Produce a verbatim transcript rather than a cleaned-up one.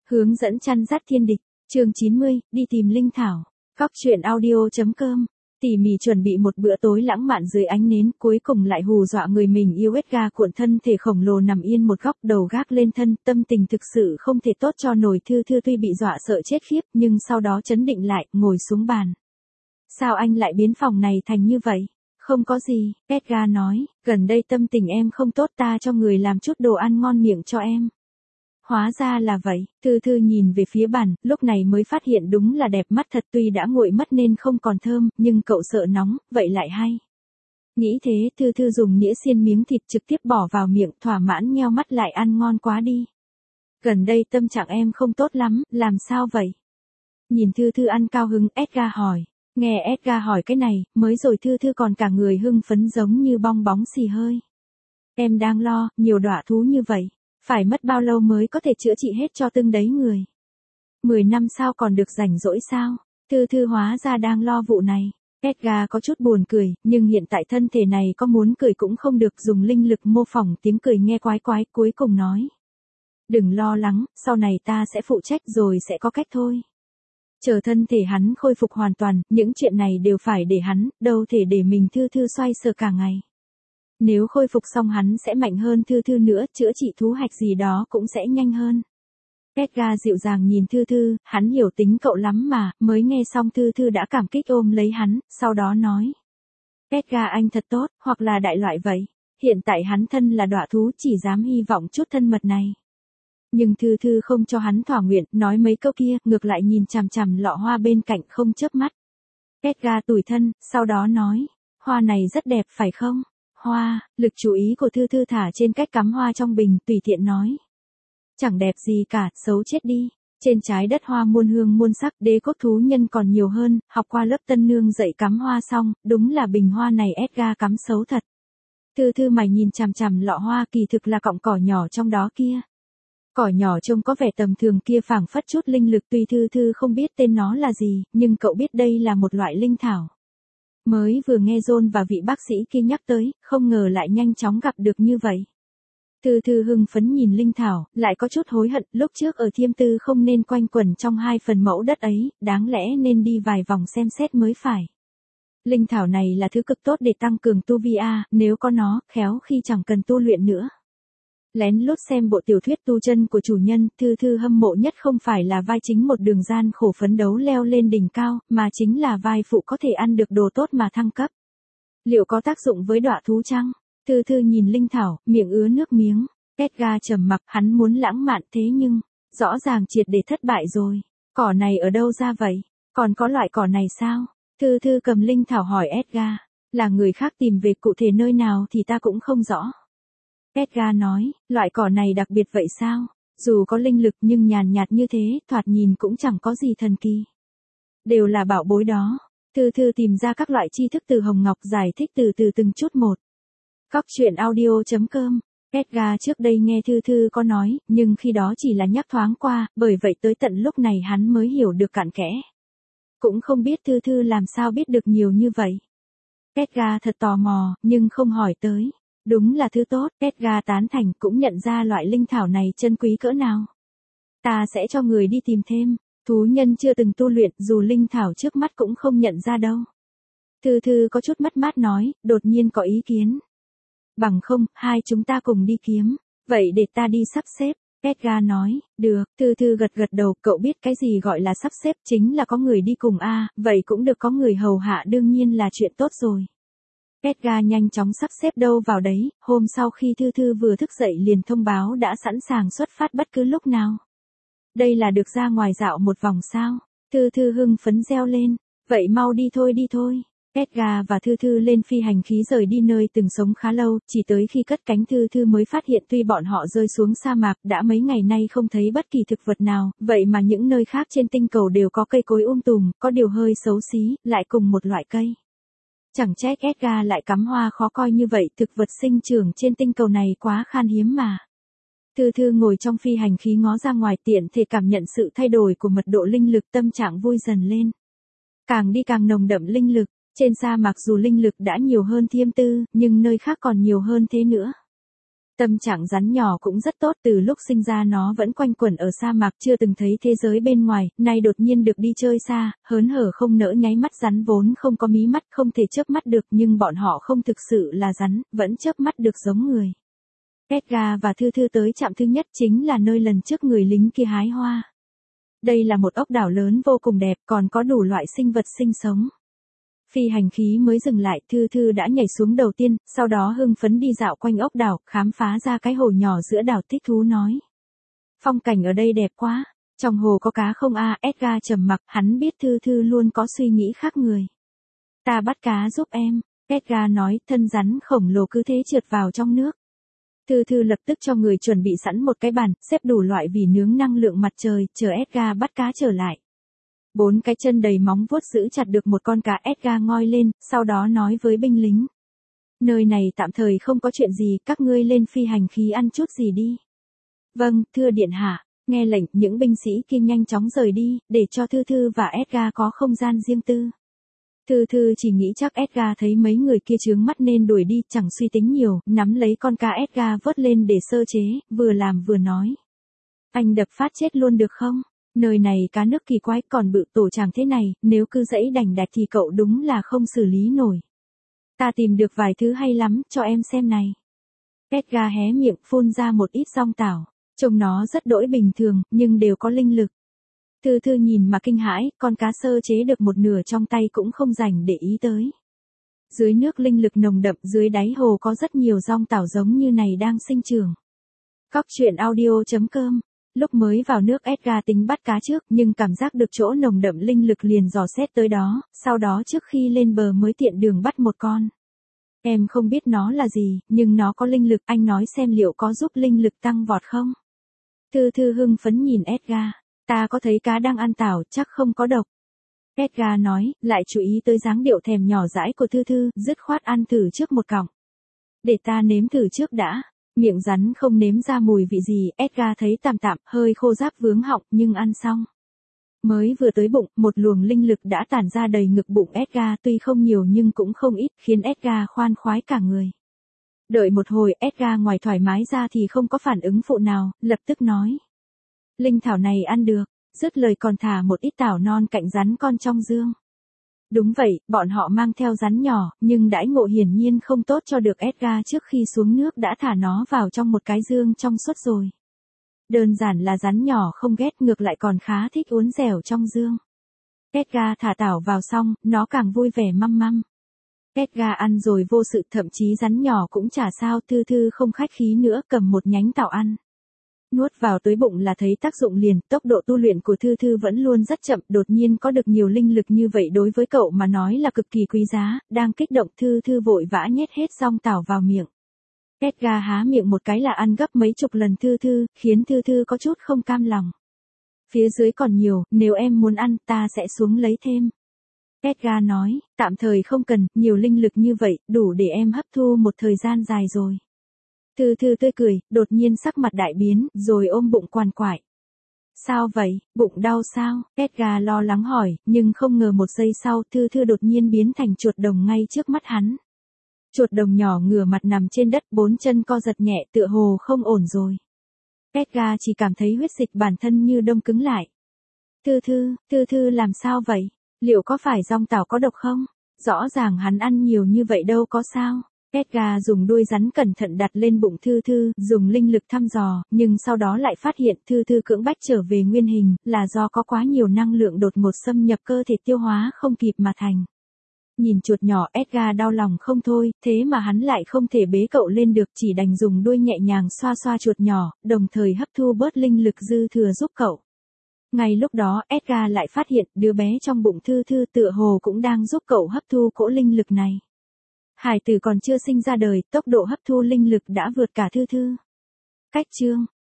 Hướng dẫn chăn dắt thiên địch, chương chín mươi, đi tìm linh thảo. Góc truyện audio.com. Tỉ mỉ chuẩn bị một bữa tối lãng mạn dưới ánh nến, cuối cùng lại hù dọa người mình yêu. Edgar cuộn thân thể khổng lồ nằm yên một góc, đầu gác lên thân, tâm tình thực sự không thể tốt cho nổi. Thư Thư tuy bị dọa sợ chết khiếp, nhưng sau đó trấn định lại, ngồi xuống bàn. Sao anh lại biến phòng này thành như vậy? Không có gì, Edgar nói, gần đây tâm tình em không tốt, ta cho người làm chút đồ ăn ngon miệng cho em. Hóa ra là vậy, Thư Thư nhìn về phía bàn, lúc này mới phát hiện đúng là đẹp mắt thật, tuy đã nguội mất nên không còn thơm, nhưng cậu sợ nóng, vậy lại hay. Nghĩ thế, Thư Thư dùng nĩa xiên miếng thịt trực tiếp bỏ vào miệng, thỏa mãn nheo mắt lại, ăn ngon quá đi. Gần đây tâm trạng em không tốt lắm, làm sao vậy? Nhìn Thư Thư ăn cao hứng, Edgar hỏi. Nghe Edgar hỏi cái này, mới rồi Thư Thư còn cả người hưng phấn giống như bong bóng xì hơi. Em đang lo, nhiều đọa thú như vậy. Phải mất bao lâu mới có thể chữa trị hết cho từng đấy người? Mười năm sao còn được rảnh rỗi sao? Thư Thư hóa ra đang lo vụ này. Edgar có chút buồn cười, nhưng hiện tại thân thể này có muốn cười cũng không được, dùng linh lực mô phỏng tiếng cười nghe quái quái, cuối cùng nói. Đừng lo lắng, sau này ta sẽ phụ trách rồi sẽ có cách thôi. Chờ thân thể hắn khôi phục hoàn toàn, những chuyện này đều phải để hắn, đâu thể để mình Thư Thư xoay sở cả ngày. Nếu khôi phục xong hắn sẽ mạnh hơn Thư Thư nữa, chữa trị thú hạch gì đó cũng sẽ nhanh hơn. Edgar dịu dàng nhìn Thư Thư, hắn hiểu tính cậu lắm mà, mới nghe xong Thư Thư đã cảm kích ôm lấy hắn, sau đó nói. Edgar anh thật tốt, hoặc là đại loại vậy. Hiện tại hắn thân là đọa thú, chỉ dám hy vọng chút thân mật này. Nhưng Thư Thư không cho hắn thỏa nguyện, nói mấy câu kia, ngược lại nhìn chằm chằm lọ hoa bên cạnh không chớp mắt. Edgar tủi thân, sau đó nói, hoa này rất đẹp phải không? Hoa, lực chú ý của Thư Thư thả trên cách cắm hoa trong bình, tùy tiện nói. Chẳng đẹp gì cả, xấu chết đi. Trên trái đất hoa muôn hương muôn sắc, đế quốc thú nhân còn nhiều hơn, học qua lớp tân nương dạy cắm hoa xong, đúng là bình hoa này Edgar cắm xấu thật. Thư Thư mày nhìn chằm chằm lọ hoa, kỳ thực là cọng cỏ nhỏ trong đó kia. Cỏ nhỏ trông có vẻ tầm thường kia phảng phất chút linh lực, tuy Thư Thư không biết tên nó là gì, nhưng cậu biết đây là một loại linh thảo. Mới vừa nghe John và vị bác sĩ kia nhắc tới, không ngờ lại nhanh chóng gặp được như vậy. Thư Thư hưng phấn nhìn linh thảo, lại có chút hối hận, lúc trước ở Thiêm Tư không nên quanh quẩn trong hai phần mẫu đất ấy, đáng lẽ nên đi vài vòng xem xét mới phải. Linh thảo này là thứ cực tốt để tăng cường tu vi a, nếu có nó, khéo khi chẳng cần tu luyện nữa. Lén lút xem bộ tiểu thuyết tu chân của chủ nhân, Thư Thư hâm mộ nhất không phải là vai chính một đường gian khổ phấn đấu leo lên đỉnh cao, mà chính là vai phụ có thể ăn được đồ tốt mà thăng cấp. Liệu có tác dụng với đọa thú chăng? Thư Thư nhìn linh thảo, miệng ứa nước miếng. Edgar trầm mặc, hắn muốn lãng mạn thế nhưng, rõ ràng triệt để thất bại rồi. Cỏ này ở đâu ra vậy? Còn có loại cỏ này sao? Thư Thư cầm linh thảo hỏi Edgar. Là người khác tìm về, cụ thể nơi nào thì ta cũng không rõ. Edgar nói, loại cỏ này đặc biệt vậy sao? Dù có linh lực nhưng nhàn nhạt như thế, thoạt nhìn cũng chẳng có gì thần kỳ. Đều là bảo bối đó. Thư Thư tìm ra các loại tri thức từ Hồng Ngọc, giải thích từ từ từng chút một. Góc truyện audio.com. Edgar trước đây nghe Thư Thư có nói, nhưng khi đó chỉ là nhắc thoáng qua, bởi vậy tới tận lúc này hắn mới hiểu được cặn kẽ. Cũng không biết Thư Thư làm sao biết được nhiều như vậy. Edgar thật tò mò, nhưng không hỏi tới. Đúng là thứ tốt, Edgar tán thành, cũng nhận ra loại linh thảo này chân quý cỡ nào. Ta sẽ cho người đi tìm thêm, thú nhân chưa từng tu luyện, dù linh thảo trước mắt cũng không nhận ra đâu. Thư Thư có chút mất mát nói, đột nhiên có ý kiến. Bằng không, hai chúng ta cùng đi kiếm, vậy để ta đi sắp xếp. Edgar nói, được, Thư Thư gật gật đầu, cậu biết cái gì gọi là sắp xếp, chính là có người đi cùng a, à, vậy cũng được, có người hầu hạ đương nhiên là chuyện tốt rồi. Edgar nhanh chóng sắp xếp đâu vào đấy, hôm sau khi Thư Thư vừa thức dậy liền thông báo đã sẵn sàng xuất phát bất cứ lúc nào. Đây là được ra ngoài dạo một vòng sao? Thư Thư hưng phấn reo lên, vậy mau đi thôi đi thôi. Edgar và Thư Thư lên phi hành khí rời đi nơi từng sống khá lâu, chỉ tới khi cất cánh Thư Thư mới phát hiện tuy bọn họ rơi xuống sa mạc đã mấy ngày nay không thấy bất kỳ thực vật nào, vậy mà những nơi khác trên tinh cầu đều có cây cối um tùm, có điều hơi xấu xí, lại cùng một loại cây. Chẳng trách Edgar lại cắm hoa khó coi như vậy, thực vật sinh trưởng trên tinh cầu này quá khan hiếm mà. Thư Thư ngồi trong phi hành khí ngó ra ngoài, tiện thể cảm nhận sự thay đổi của mật độ linh lực, tâm trạng vui dần lên. Càng đi càng nồng đậm linh lực, trên sa mạc dù linh lực đã nhiều hơn Thiêm Tư, nhưng nơi khác còn nhiều hơn thế nữa. Tâm trạng rắn nhỏ cũng rất tốt, từ lúc sinh ra nó vẫn quanh quẩn ở sa mạc chưa từng thấy thế giới bên ngoài, nay đột nhiên được đi chơi xa, hớn hở không nỡ nháy mắt. Rắn vốn không có mí mắt không thể chớp mắt được, nhưng bọn họ không thực sự là rắn, vẫn chớp mắt được giống người. Edgar và Thư Thư tới trạm thứ nhất chính là nơi lần trước người lính kia hái hoa. Đây là một ốc đảo lớn vô cùng đẹp, còn có đủ loại sinh vật sinh sống. Phi hành khí mới dừng lại, Thư Thư đã nhảy xuống đầu tiên, sau đó hưng phấn đi dạo quanh ốc đảo, khám phá ra cái hồ nhỏ giữa đảo, thích thú nói. Phong cảnh ở đây đẹp quá, trong hồ có cá không a? Edgar trầm mặc, hắn biết Thư Thư luôn có suy nghĩ khác người. Ta bắt cá giúp em, Edgar nói, thân rắn khổng lồ cứ thế trượt vào trong nước. Thư Thư lập tức cho người chuẩn bị sẵn một cái bàn, xếp đủ loại vỉ nướng năng lượng mặt trời, chờ Edgar bắt cá trở lại. Bốn cái chân đầy móng vuốt giữ chặt được một con cá. Edgar ngoi lên, sau đó nói với binh lính. Nơi này tạm thời không có chuyện gì, các ngươi lên phi hành khí ăn chút gì đi. Vâng, thưa điện hạ, nghe lệnh, những binh sĩ kia nhanh chóng rời đi, để cho Thư Thư và Edgar có không gian riêng tư. Thư Thư chỉ nghĩ chắc Edgar thấy mấy người kia chướng mắt nên đuổi đi, chẳng suy tính nhiều, nắm lấy con cá Edgar vớt lên để sơ chế, vừa làm vừa nói. Anh đập phát chết luôn được không? Nơi này cá nước kỳ quái, còn bự tổ chàng thế này, nếu cứ dãy đành đạch thì cậu đúng là không xử lý nổi. Ta tìm được vài thứ hay lắm, cho em xem này. Edgar hé miệng phun ra một ít dong tảo, trông nó rất đỗi bình thường, nhưng đều có linh lực. Thư Thư nhìn mà kinh hãi, con cá sơ chế được một nửa trong tay cũng không rảnh để ý tới. Dưới nước linh lực nồng đậm, dưới đáy hồ có rất nhiều dong tảo giống như này đang sinh trưởng. Cóc truyện audio chấm com. Lúc mới vào nước Edgar tính bắt cá trước, nhưng cảm giác được chỗ nồng đậm linh lực liền dò xét tới đó, sau đó trước khi lên bờ mới tiện đường bắt một con. Em không biết nó là gì, nhưng nó có linh lực, anh nói xem liệu có giúp linh lực tăng vọt không? Thư Thư hưng phấn nhìn Edgar, ta có thấy cá đang ăn tảo, chắc không có độc. Edgar nói, lại chú ý tới dáng điệu thèm nhỏ dãi của Thư Thư, dứt khoát ăn thử trước một cọng. Để ta nếm thử trước đã. Miệng rắn không nếm ra mùi vị gì, Edgar thấy tạm tạm, hơi khô ráp vướng họng, nhưng ăn xong. Mới vừa tới bụng, một luồng linh lực đã tản ra đầy ngực bụng Edgar, tuy không nhiều nhưng cũng không ít, khiến Edgar khoan khoái cả người. Đợi một hồi, Edgar ngoài thoải mái ra thì không có phản ứng phụ nào, lập tức nói. Linh thảo này ăn được, dứt lời còn thả một ít tảo non cạnh rắn con trong dương. Đúng vậy, bọn họ mang theo rắn nhỏ, nhưng đãi ngộ hiển nhiên không tốt cho được. Edgar trước khi xuống nước đã thả nó vào trong một cái dương trong suốt rồi. Đơn giản là rắn nhỏ không ghét, ngược lại còn khá thích uốn dẻo trong dương. Edgar thả tảo vào xong, nó càng vui vẻ măm măm. Edgar ăn rồi vô sự, thậm chí rắn nhỏ cũng chả sao. Thư Thư không khách khí nữa, cầm một nhánh tảo ăn. Nuốt vào tới bụng là thấy tác dụng liền, tốc độ tu luyện của Thư Thư vẫn luôn rất chậm, đột nhiên có được nhiều linh lực như vậy đối với cậu mà nói là cực kỳ quý giá, đang kích động Thư Thư vội vã nhét hết dong tảo vào miệng. Edgar há miệng một cái là ăn gấp mấy chục lần Thư Thư, khiến Thư Thư có chút không cam lòng. Phía dưới còn nhiều, nếu em muốn ăn ta sẽ xuống lấy thêm. Edgar nói, tạm thời không cần, nhiều linh lực như vậy, đủ để em hấp thu một thời gian dài rồi. Thư Thư tươi cười, đột nhiên sắc mặt đại biến, rồi ôm bụng quằn quại. Sao vậy, bụng đau sao? Edgar lo lắng hỏi, nhưng không ngờ một giây sau, Thư Thư đột nhiên biến thành chuột đồng ngay trước mắt hắn. Chuột đồng nhỏ ngửa mặt nằm trên đất, bốn chân co giật nhẹ, tựa hồ không ổn rồi. Edgar chỉ cảm thấy huyết dịch bản thân như đông cứng lại. Thư Thư, Thư Thư làm sao vậy? Liệu có phải dong tảo có độc không? Rõ ràng hắn ăn nhiều như vậy đâu có sao. Edgar dùng đuôi rắn cẩn thận đặt lên bụng Thư Thư, dùng linh lực thăm dò, nhưng sau đó lại phát hiện Thư Thư cưỡng bách trở về nguyên hình, là do có quá nhiều năng lượng đột ngột xâm nhập cơ thể tiêu hóa không kịp mà thành. Nhìn chuột nhỏ, Edgar đau lòng không thôi, thế mà hắn lại không thể bế cậu lên được, chỉ đành dùng đuôi nhẹ nhàng xoa xoa chuột nhỏ, đồng thời hấp thu bớt linh lực dư thừa giúp cậu. Ngay lúc đó, Edgar lại phát hiện đứa bé trong bụng Thư Thư tựa hồ cũng đang giúp cậu hấp thu cỗ linh lực này. Hải tử còn chưa sinh ra đời, tốc độ hấp thu linh lực đã vượt cả Thư Thư. Cách chương